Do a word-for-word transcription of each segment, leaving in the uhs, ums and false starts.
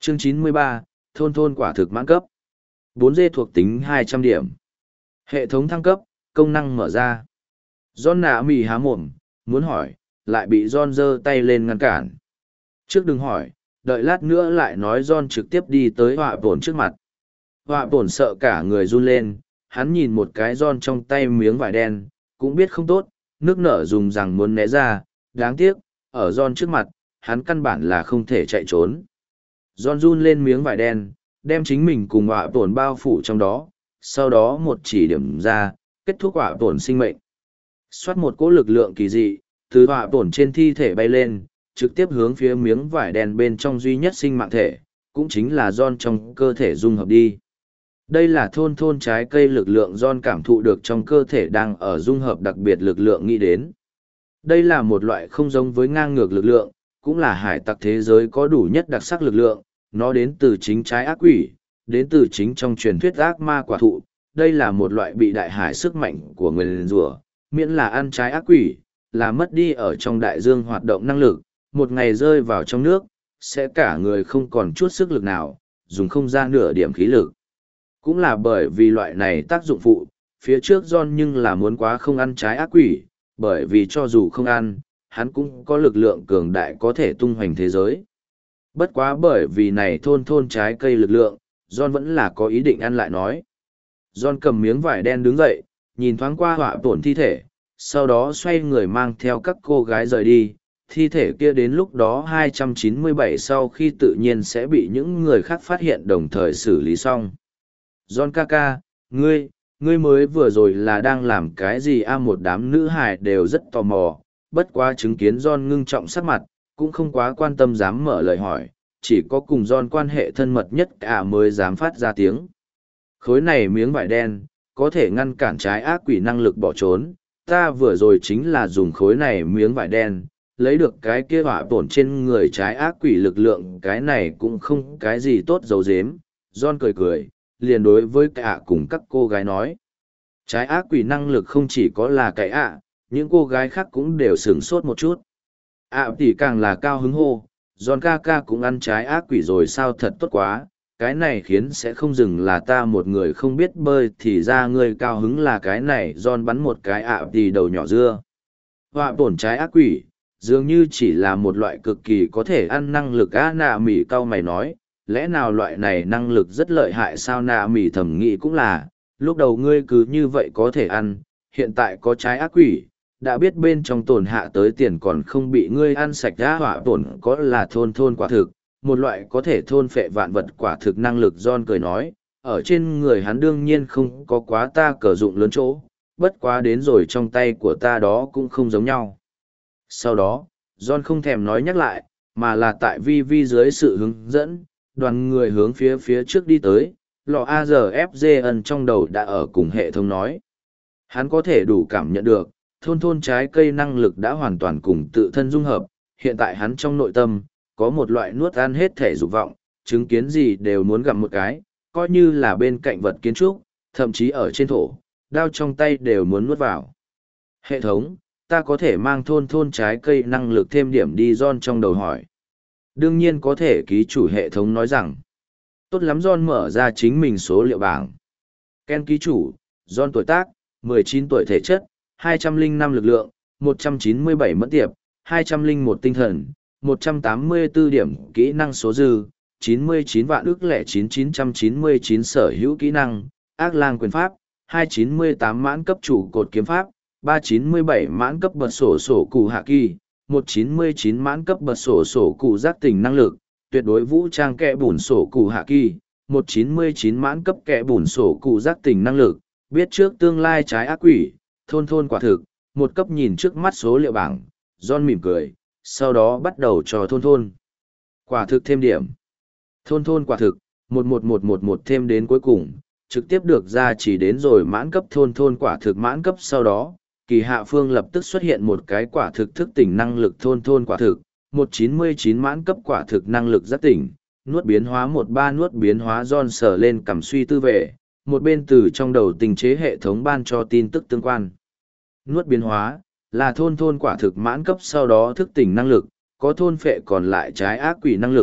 Chương chín mươi ba, thôn thôn quả thực mãn cấp. bốn D thuộc tính hai trăm điểm. Hệ thống thăng cấp, công năng mở ra. John nạ mì há mồm, muốn hỏi, lại bị John giơ tay lên ngăn cản. Trước đừng hỏi, đợi lát nữa lại nói John trực tiếp đi tới họa bổn trước mặt. Họa bổn sợ cả người run lên, hắn nhìn một cái John trong tay miếng vải đen, cũng biết không tốt, nước nở dùng rằng muốn né ra, đáng tiếc, ở John trước mặt, hắn căn bản là không thể chạy trốn. John run lên miếng vải đen, đem chính mình cùng họa bổn bao phủ trong đó, sau đó một chỉ điểm ra, kết thúc họa bổn sinh mệnh. Xoát một cỗ lực lượng kỳ dị, từ họa bổn trên thi thể bay lên, trực tiếp hướng phía miếng vải đen bên trong duy nhất sinh mạng thể, cũng chính là John trong cơ thể dung hợp đi. Đây là thôn thôn trái cây lực lượng John cảm thụ được trong cơ thể đang ở dung hợp đặc biệt lực lượng nghĩ đến. Đây là một loại không giống với ngang ngược lực lượng, cũng là hải tặc thế giới có đủ nhất đặc sắc lực lượng, nó đến từ chính trái ác quỷ, đến từ chính trong truyền thuyết ác ma quả thụ. Đây là một loại bị đại hải sức mạnh của người liền rủa, miễn là ăn trái ác quỷ, là mất đi ở trong đại dương hoạt động năng lực, một ngày rơi vào trong nước, sẽ cả người không còn chút sức lực nào, dùng không ra nửa điểm khí lực. Cũng là bởi vì loại này tác dụng phụ, phía trước John nhưng là muốn quá không ăn trái ác quỷ, bởi vì cho dù không ăn, hắn cũng có lực lượng cường đại có thể tung hoành thế giới. Bất quá bởi vì này thôn thôn trái cây lực lượng, John vẫn là có ý định ăn lại nói. John cầm miếng vải đen đứng dậy, nhìn thoáng qua họa bổn thi thể, sau đó xoay người mang theo các cô gái rời đi. Thi thể kia đến lúc đó hai trăm chín mươi bảy sau khi tự nhiên sẽ bị những người khác phát hiện đồng thời xử lý xong. John ca ca, ngươi, ngươi mới vừa rồi là đang làm cái gì a? Một đám nữ hài đều rất tò mò, bất quá chứng kiến John ngưng trọng sắc mặt, cũng không quá quan tâm dám mở lời hỏi, chỉ có cùng John quan hệ thân mật nhất cả mới dám phát ra tiếng. Khối này miếng vải đen, có thể ngăn cản trái ác quỷ năng lực bỏ trốn, ta vừa rồi chính là dùng khối này miếng vải đen, lấy được cái kia họa bổn trên người trái ác quỷ lực lượng, cái này cũng không cái gì tốt dấu dếm. John cười cười, liền đối với cả cùng các cô gái nói. Trái ác quỷ năng lực không chỉ có là cái ạ, những cô gái khác cũng đều sửng sốt một chút. ạ à, thì càng là cao hứng hô, John ca ca cũng ăn trái ác quỷ rồi sao, thật tốt quá, cái này khiến sẽ không dừng là ta một người không biết bơi thì ra ngươi cao hứng là cái này. John bắn một cái ạ à thì đầu nhỏ dưa. Họa bổn trái ác quỷ, dường như chỉ là một loại cực kỳ có thể ăn năng lực á. Nạ mỉ cau mày nói, lẽ nào loại này năng lực rất lợi hại sao? Nạ mỉ thầm nghĩ cũng là, lúc đầu ngươi cứ như vậy có thể ăn, hiện tại có trái ác quỷ, đã biết bên trong tổn hạ tới tiền còn không bị ngươi ăn sạch đã. Họa bổn có là thôn thôn quả thực, một loại có thể thôn phệ vạn vật quả thực năng lực. John cười nói, ở trên người hắn đương nhiên không có quá ta cờ dụng lớn chỗ, bất quá đến rồi trong tay của ta đó cũng không giống nhau. Sau đó, John không thèm nói nhắc lại, mà là tại vi vi dưới sự hướng dẫn, đoàn người hướng phía phía trước đi tới. Lọ a giờ ép giê ân trong đầu đã ở cùng hệ thống nói. Hắn có thể đủ cảm nhận được, thôn thôn trái cây năng lực đã hoàn toàn cùng tự thân dung hợp, hiện tại hắn trong nội tâm, có một loại nuốt ăn hết thể dục vọng, chứng kiến gì đều muốn gặm một cái, coi như là bên cạnh vật kiến trúc, thậm chí ở trên thổ, đao trong tay đều muốn nuốt vào. Hệ thống, ta có thể mang thôn thôn trái cây năng lực thêm điểm đi? John trong đầu hỏi. Đương nhiên có thể, ký chủ hệ thống nói rằng. Tốt lắm. John mở ra chính mình số liệu bảng. Ken ký chủ, John tuổi tác, mười chín tuổi, thể chất, hai trăm lẻ năm lực lượng, một trăm chín mươi bảy mẫn tiệp, hai trăm lẻ một tinh thần, một trăm tám mươi tư điểm kỹ năng số dư, chín mươi chín vạn ước lẻ chín chín trăm chín mươi chín sở hữu kỹ năng, ác lang quyền pháp, hai trăm chín mươi tám mãn cấp chủ cột kiếm pháp, ba trăm chín mươi bảy mãn cấp bật sổ sổ cụ hạ kỳ, một trăm chín mươi chín mãn cấp bật sổ sổ cụ giác tỉnh năng lực, tuyệt đối vũ trang kẽ bùn sổ cụ hạ kỳ, một trăm chín mươi chín mãn cấp kẽ bùn sổ cụ giác tỉnh năng lực, biết trước tương lai trái ác quỷ, thôn thôn quả thực, một cấp. Nhìn trước mắt số liệu bảng, John mỉm cười, sau đó bắt đầu cho thôn thôn quả thực thêm điểm. Thôn thôn quả thực, một một một một một thêm đến cuối cùng, trực tiếp được ra chỉ đến rồi mãn cấp. Thôn thôn quả thực mãn cấp sau đó, kỳ hạ phương lập tức xuất hiện một cái quả thực thức tỉnh năng lực. Thôn thôn quả thực, một trăm chín mươi chín mãn cấp quả thực năng lực giác tỉnh, nuốt biến hóa một ba nuốt biến hóa. John sờ lên cầm suy tư về, một bên từ trong đầu tình chế hệ thống ban cho tin tức tương quan. Nuốt biến hóa, là thôn thôn quả thực mãn cấp sau đó thức tỉnh năng lực, có thôn phệ còn lại trái ác quỷ năng lực,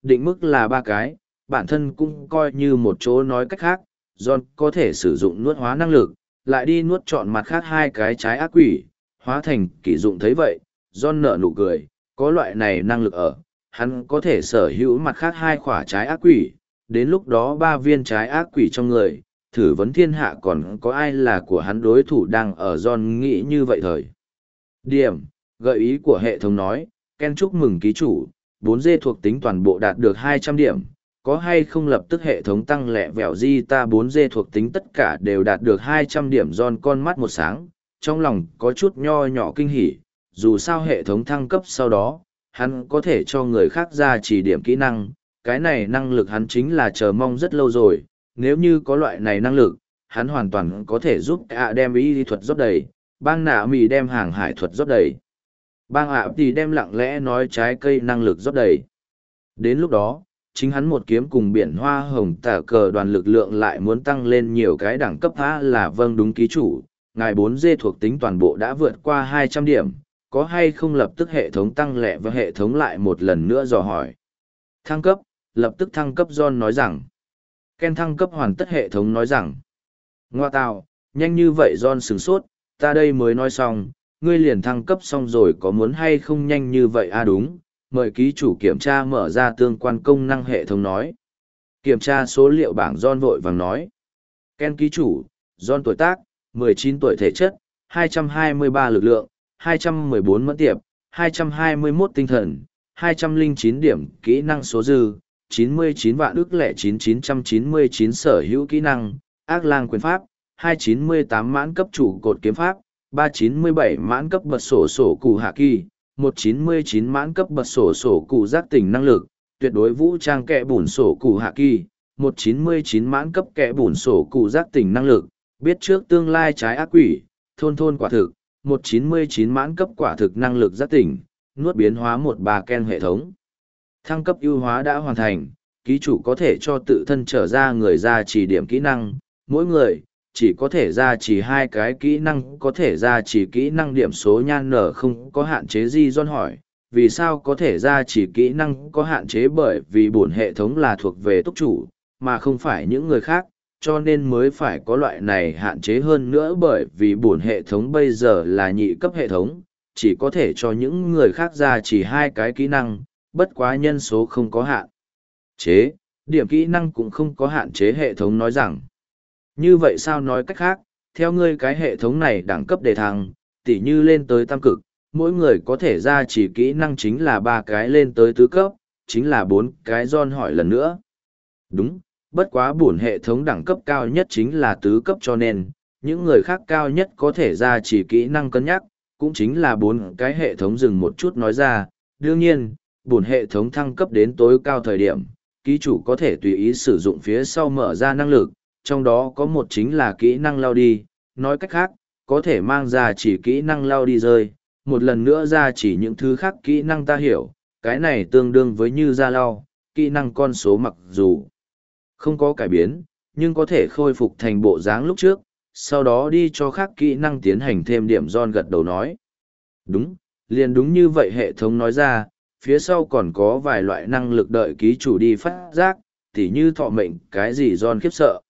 định mức là ba cái, bản thân cũng coi như một chỗ nói cách khác, John có thể sử dụng nuốt hóa năng lực, lại đi nuốt trọn mặt khác hai cái trái ác quỷ, hóa thành kỷ dụng thấy vậy, John nở nụ cười, có loại này năng lực ở, hắn có thể sở hữu mặt khác hai quả trái ác quỷ, đến lúc đó ba viên trái ác quỷ trong người, thử vấn thiên hạ còn có ai là của hắn đối thủ đang ở John nghĩ như vậy thời. Điểm, gợi ý của hệ thống nói, Ken chúc mừng ký chủ, bốn D thuộc tính toàn bộ đạt được hai trăm điểm, có hay không lập tức hệ thống tăng lẹ vẹo di ta bốn D thuộc tính tất cả đều đạt được hai trăm điểm. John con mắt một sáng, trong lòng có chút nho nhỏ kinh hỉ, dù sao hệ thống thăng cấp sau đó, hắn có thể cho người khác ra chỉ điểm kỹ năng, cái này năng lực hắn chính là chờ mong rất lâu rồi, nếu như có loại này năng lực, hắn hoàn toàn có thể giúp ạ đem ý lý thuật rót đầy, bang nạ mì đem hàng hải thuật rót đầy, bang ạ thì đem lặng lẽ nói trái cây năng lực rót đầy. Đến lúc đó, chính hắn một kiếm cùng biển hoa hồng tả cờ đoàn lực lượng lại muốn tăng lên nhiều cái đẳng cấp há là vâng đúng ký chủ, ngài bốn D thuộc tính toàn bộ đã vượt qua hai trăm điểm, có hay không lập tức hệ thống tăng lẹ và hệ thống lại một lần nữa dò hỏi. Thăng cấp, lập tức thăng cấp. John nói rằng. Ken thăng cấp hoàn tất hệ thống nói rằng. Ngoa tạo, nhanh như vậy John sửng sốt, ta đây mới nói xong, ngươi liền thăng cấp xong rồi có muốn hay không nhanh như vậy à đúng, mời ký chủ kiểm tra mở ra tương quan công năng hệ thống nói. Kiểm tra số liệu bảng John vội vàng nói. Ken ký chủ, John tuổi tác, mười chín tuổi thể chất, hai trăm hai mươi ba lực lượng, hai trăm mười bốn mẫn tiệp, hai trăm hai mươi mốt tinh thần, hai trăm lẻ chín điểm kỹ năng số dư, chín mươi chín vạn ức lẻ chín chín trăm chín mươi chín sở hữu kỹ năng, ác lang quyền pháp, hai trăm chín mươi tám mãn cấp chủ cột kiếm pháp, ba trăm chín mươi bảy mãn cấp bật sổ sổ cụ hạ kỳ, một trăm chín mươi chín mãn cấp bật sổ sổ cụ giác tỉnh năng lực, tuyệt đối vũ trang kẹ bùn sổ cụ hạ kỳ, một trăm chín mươi chín mãn cấp kẹ bùn sổ cụ giác tỉnh năng lực, biết trước tương lai trái ác quỷ, thôn thôn quả thực, một trăm chín mươi chín mãn cấp quả thực năng lực giác tỉnh, nuốt biến hóa một bà Ken hệ thống. Thăng cấp ưu hóa đã hoàn thành, ký chủ có thể cho tự thân trở ra người ra chỉ điểm kỹ năng, mỗi người chỉ có thể ra chỉ hai cái kỹ năng, có thể ra chỉ kỹ năng điểm số nhan nở không có hạn chế gì. John hỏi, vì sao có thể ra chỉ kỹ năng có hạn chế? Bởi vì bổn hệ thống là thuộc về túc chủ, mà không phải những người khác, cho nên mới phải có loại này hạn chế. Hơn nữa bởi vì bổn hệ thống bây giờ là nhị cấp hệ thống, chỉ có thể cho những người khác ra chỉ hai cái kỹ năng, bất quá nhân số không có hạn chế, điểm kỹ năng cũng không có hạn chế. Hệ thống nói rằng, như vậy sao? Nói cách khác, theo ngươi cái hệ thống này đẳng cấp đề thăng, tỉ như lên tới tam cực, mỗi người có thể ra chỉ kỹ năng chính là ba cái, lên tới tứ cấp, chính là bốn cái. John hỏi lần nữa. Đúng, bất quá bổn hệ thống đẳng cấp cao nhất chính là tứ cấp, cho nên, những người khác cao nhất có thể ra chỉ kỹ năng cân nhắc, cũng chính là bốn cái. Hệ thống dừng một chút nói ra, đương nhiên, bổn hệ thống thăng cấp đến tối cao thời điểm, ký chủ có thể tùy ý sử dụng phía sau mở ra năng lực, trong đó có một chính là kỹ năng lao đi, nói cách khác, có thể mang ra chỉ kỹ năng lao đi rơi, một lần nữa ra chỉ những thứ khác kỹ năng. Ta hiểu, cái này tương đương với như ra lao, kỹ năng con số mặc dù không có cải biến, nhưng có thể khôi phục thành bộ dáng lúc trước, sau đó đi cho khác kỹ năng tiến hành thêm điểm. John gật đầu nói. Đúng, liền đúng như vậy. Hệ thống nói ra, phía sau còn có vài loại năng lực đợi ký chủ đi phát giác, tỉ như thọ mệnh cái gì. John khiếp sợ.